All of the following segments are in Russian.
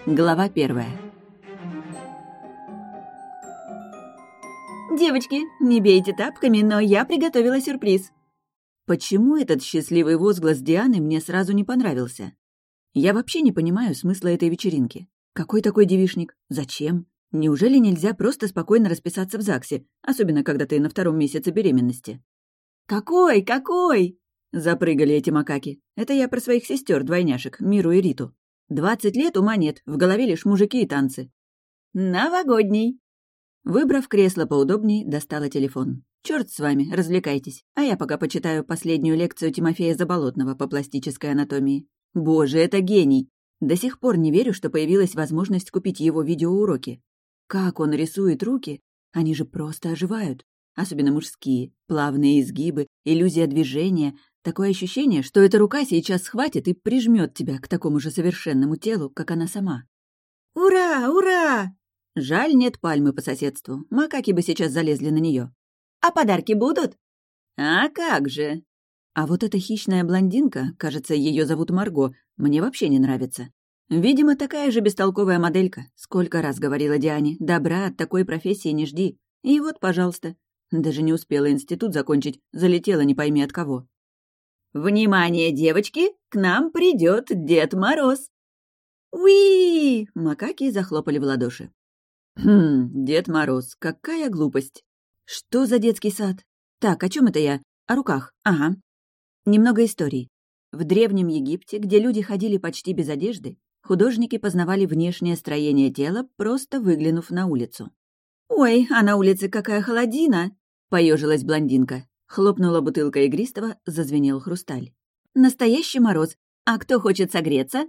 Глава 1. «Девочки, не бейте тапками, но я приготовила сюрприз». Почему этот счастливый возглас Дианы мне сразу не понравился? Я вообще не понимаю смысла этой вечеринки. Какой такой девичник? Зачем? Неужели нельзя просто спокойно расписаться в ЗАГСе, особенно когда ты на 2-м месяце беременности? «Какой? Какой?» — запрыгали эти макаки. Это я про своих сестер-двойняшек, Миру и Риту. 20 лет ума нет, в голове лишь мужики и танцы. «Новогодний!» Выбрав кресло поудобней, достала телефон. Черт с вами, развлекайтесь, а я пока почитаю последнюю лекцию Тимофея Заболотного по пластической анатомии. Боже, это гений! До сих пор не верю, что появилась возможность купить его видеоуроки. Как он рисует руки, они же просто оживают. Особенно мужские, плавные изгибы, иллюзия движения. Такое ощущение, что эта рука сейчас схватит и прижмет тебя к такому же совершенному телу, как она сама. «Ура! Ура!» Жаль, нет пальмы по соседству. Макаки бы сейчас залезли на нее. «А подарки будут?» «А как же!» А вот эта хищная блондинка, кажется, ее зовут Марго, мне вообще не нравится. Видимо, такая же бестолковая моделька. Сколько раз говорила Диане, добра от такой профессии не жди. И вот, пожалуйста. Даже не успела институт закончить, залетела не пойми от кого. «Внимание, девочки! К нам придет Дед Мороз!» «Уи!» — макаки захлопали в ладоши. Дед Мороз, какая глупость! Что за детский сад? Так, о чем это я? О руках, ага. Немного историй. В Древнем Египте, где люди ходили почти без одежды, художники познавали внешнее строение тела, просто выглянув на улицу. «Ой, а на улице какая холодина!» — поежилась блондинка. Хлопнула бутылка игристого, зазвенел хрусталь. «Настоящий мороз. А кто хочет согреться?»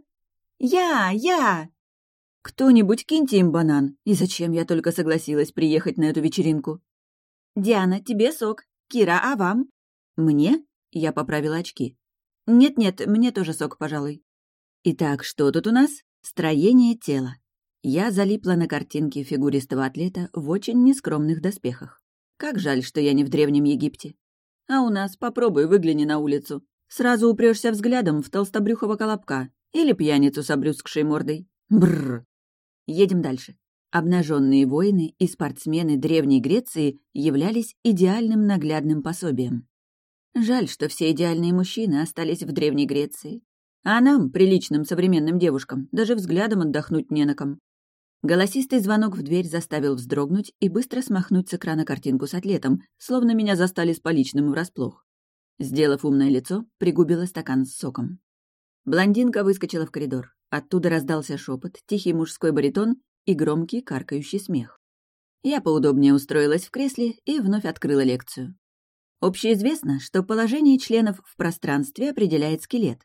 «Я!» «Кто-нибудь киньте им банан. И зачем я только согласилась приехать на эту вечеринку?» «Диана, тебе сок. Кира, а вам?» «Мне?» — я поправила очки. «Нет-нет, мне тоже сок, пожалуй». Итак, что тут у нас? Строение тела. Я залипла на картинке фигуристого атлета в очень нескромных доспехах. Как жаль, что я не в Древнем Египте. А у нас попробуй выгляни на улицу. Сразу упрешься взглядом в толстобрюхого колобка или пьяницу с обрюзгшей мордой. Бррр. Едем дальше. Обнаженные воины и спортсмены Древней Греции являлись идеальным наглядным пособием. Жаль, что все идеальные мужчины остались в Древней Греции. А нам, приличным современным девушкам, даже взглядом отдохнуть не на ком. Голосистый звонок в дверь заставил вздрогнуть и быстро смахнуть с экрана картинку с атлетом, словно меня застали с поличным врасплох. Сделав умное лицо, пригубила стакан с соком. Блондинка выскочила в коридор. Оттуда раздался шепот, тихий мужской баритон и громкий каркающий смех. Я поудобнее устроилась в кресле и вновь открыла лекцию. Общеизвестно, что положение членов в пространстве определяет скелет.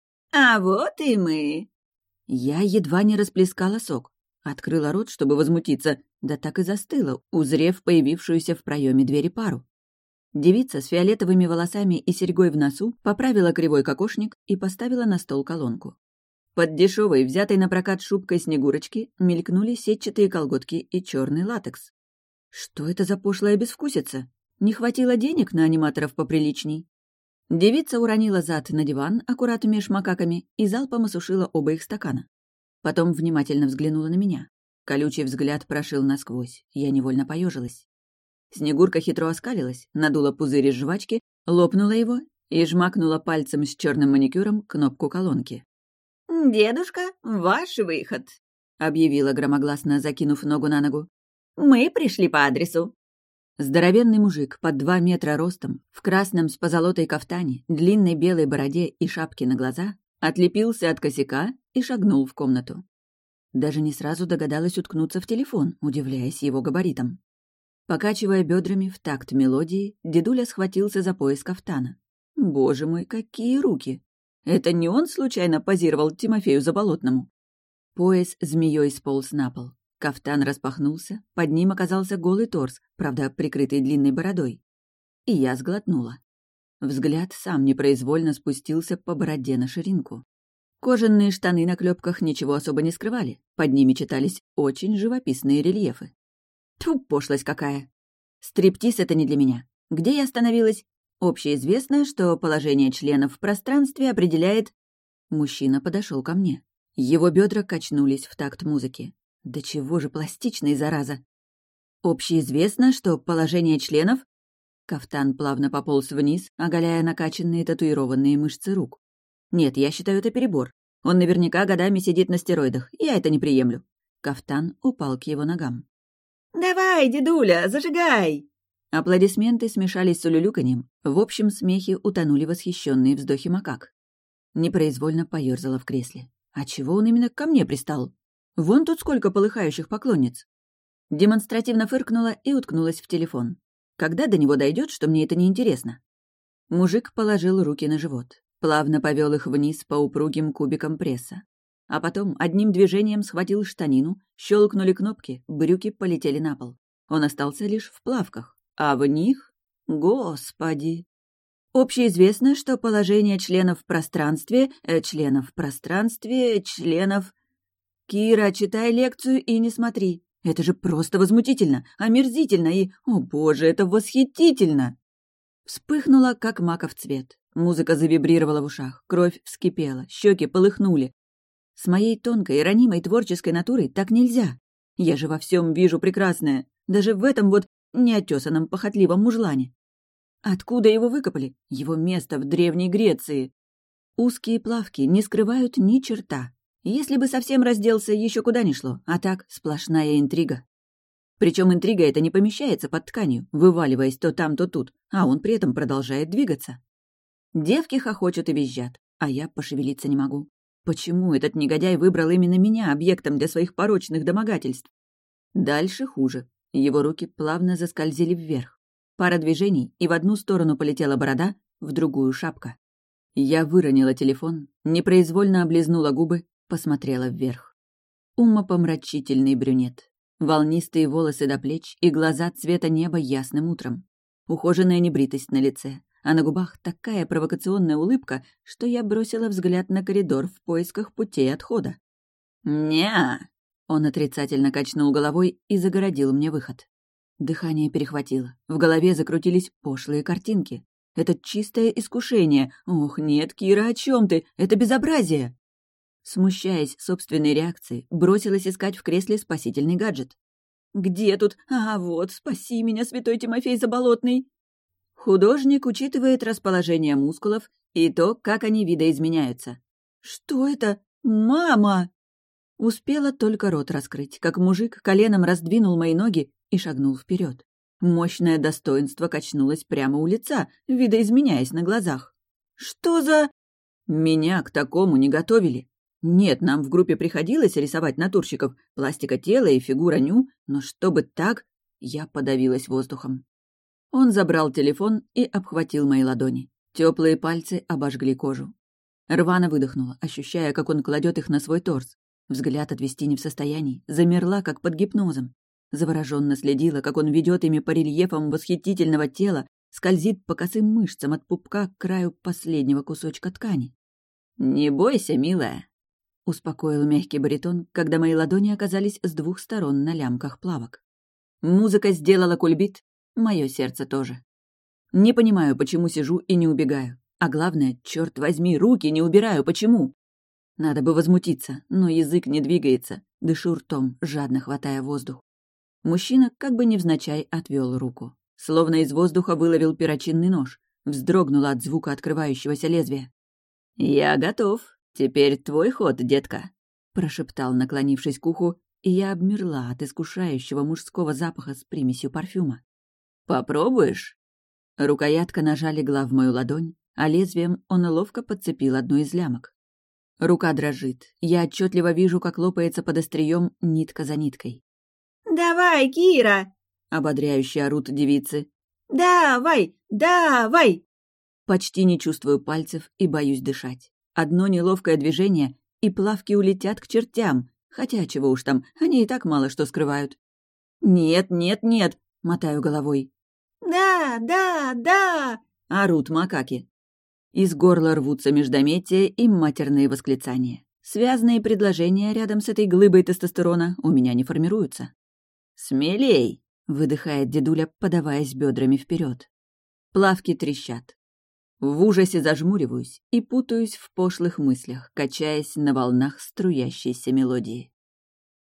«А вот и мы!» Я едва не расплескала сок. Открыла рот, чтобы возмутиться, да так и застыла, узрев появившуюся в проеме двери пару. Девица с фиолетовыми волосами и серьгой в носу поправила кривой кокошник и поставила на стол колонку. Под дешевой, взятой на прокат шубкой Снегурочки, мелькнули сетчатые колготки и черный латекс. Что это за пошлая безвкусица? Не хватило денег на аниматоров поприличней? Девица уронила зад на диван, аккурат меж макаками, и залпом осушила оба их стакана. Потом внимательно взглянула на меня. Колючий взгляд прошил насквозь. Я невольно поежилась. Снегурка хитро оскалилась, надула пузырь из жвачки, лопнула его и жмакнула пальцем с черным маникюром кнопку колонки. «Дедушка, ваш выход», — объявила громогласно, закинув ногу на ногу. «Мы пришли по адресу». Здоровенный мужик под 2 метра ростом, в красном с позолотой кафтане, длинной белой бороде и шапке на глаза, отлепился от косяка и шагнул в комнату. Даже не сразу догадалась уткнуться в телефон, удивляясь его габаритам. Покачивая бедрами в такт мелодии, дедуля схватился за пояс кафтана. Боже мой, какие руки! Это не он случайно позировал Тимофею Заболотному? Пояс змеей сполз на пол. Кафтан распахнулся, под ним оказался голый торс, правда, прикрытый длинной бородой. И я сглотнула. Взгляд сам непроизвольно спустился по бороде на ширинку. Кожаные штаны на клепках ничего особо не скрывали, под ними читались очень живописные рельефы. Тьфу, пошлость какая! Стриптиз — это не для меня. Где я остановилась? Общеизвестно, что положение членов в пространстве определяет... Мужчина подошел ко мне. Его бедра качнулись в такт музыки. Да чего же пластичный, зараза! Общеизвестно, что положение членов... Кафтан плавно пополз вниз, оголяя накачанные татуированные мышцы рук. Нет, я считаю это перебор. Он наверняка годами сидит на стероидах, я это не приемлю. Кафтан упал к его ногам. «Давай, дедуля, зажигай!» Аплодисменты смешались с улюлюканьем. В общем смехе утонули восхищенные вздохи макак. Непроизвольно поёрзала в кресле. А чего он именно ко мне пристал? Вон тут сколько полыхающих поклонниц. Демонстративно фыркнула и уткнулась в телефон. Когда до него дойдет, что мне это неинтересно? Мужик положил руки на живот, плавно повел их вниз по упругим кубикам пресса. А потом одним движением схватил штанину, щелкнули кнопки, брюки полетели на пол. Он остался лишь в плавках, а в них... Господи! Общеизвестно, что положение членов в пространстве... членов... Кира, читай лекцию и не смотри. Это же просто возмутительно, омерзительно и... О боже, это восхитительно! Вспыхнула, как маков цвет. Музыка завибрировала в ушах, кровь вскипела, щеки полыхнули. С моей тонкой, ранимой творческой натурой так нельзя. Я же во всем вижу прекрасное, даже в этом вот неотесанном похотливом мужлане. Откуда его выкопали? Его место в Древней Греции. Узкие плавки не скрывают ни черта. Если бы совсем разделся, еще куда ни шло, а так сплошная интрига. Причем интрига эта не помещается под тканью, вываливаясь то там, то тут, а он при этом продолжает двигаться. Девки хохочут и визжат, а я пошевелиться не могу. Почему этот негодяй выбрал именно меня объектом для своих порочных домогательств? Дальше хуже. Его руки плавно заскользили вверх. Пара движений, и в одну сторону полетела борода, в другую — шапка. Я выронила телефон, непроизвольно облизнула губы, посмотрела вверх. Умопомрачительный брюнет. Волнистые волосы до плеч и глаза цвета неба ясным утром. Ухоженная небритость на лице, а на губах такая провокационная улыбка, что я бросила взгляд на коридор в поисках путей отхода. «Не-а!» Он отрицательно качнул головой и загородил мне выход. Дыхание перехватило. В голове закрутились пошлые картинки. Это чистое искушение. Ох, нет, Кира, о чем ты? Это безобразие! Смущаясь собственной реакции, бросилась искать в кресле спасительный гаджет. «Где тут? А вот, спаси меня, святой Тимофей Заболотный!» Художник учитывает расположение мускулов и то, как они видоизменяются. «Что это? Мама!» Успела только рот раскрыть, как мужик коленом раздвинул мои ноги и шагнул вперед. Мощное достоинство качнулось прямо у лица, видоизменяясь на глазах. «Что за...» Меня к такому не готовили. Нет, нам в группе приходилось рисовать натурщиков, пластика тела и фигура ню, но чтобы так, я подавилась воздухом. Он забрал телефон и обхватил мои ладони. Теплые пальцы обожгли кожу. Рвано выдохнула, ощущая, как он кладет их на свой торс. Взгляд отвести не в состоянии, замерла, как под гипнозом. Завороженно следила, как он ведет ими по рельефам восхитительного тела, скользит по косым мышцам от пупка к краю последнего кусочка ткани. «Не бойся, милая», — успокоил мягкий баритон, когда мои ладони оказались с двух сторон на лямках плавок. Музыка сделала кульбит, мое сердце тоже. Не понимаю, почему сижу и не убегаю. А главное, черт возьми, руки не убираю, почему? Надо бы возмутиться, но язык не двигается, дышу ртом, жадно хватая воздух. Мужчина как бы невзначай отвел руку. Словно из воздуха выловил перочинный нож, вздрогнула от звука открывающегося лезвия. «Я готов. Теперь твой ход, детка», — прошептал, наклонившись к уху, и я обмерла от искушающего мужского запаха с примесью парфюма. «Попробуешь?» Рукоятка ножа легла в мою ладонь, а лезвием он ловко подцепил одну из лямок. Рука дрожит. Я отчетливо вижу, как лопается под острием нитка за ниткой. «Давай, Кира!» — ободряюще орут девицы. «Давай! Давай!» Почти не чувствую пальцев и боюсь дышать. Одно неловкое движение, и плавки улетят к чертям, хотя чего уж там, они и так мало что скрывают. «Нет, нет, нет!» — мотаю головой. «Да, да, да!» — орут макаки. Из горла рвутся междометия и матерные восклицания. Связные предложения рядом с этой глыбой тестостерона у меня не формируются. «Смелей!» — выдыхает дедуля, подаваясь бедрами вперед. Плавки трещат. В ужасе зажмуриваюсь и путаюсь в пошлых мыслях, качаясь на волнах струящейся мелодии.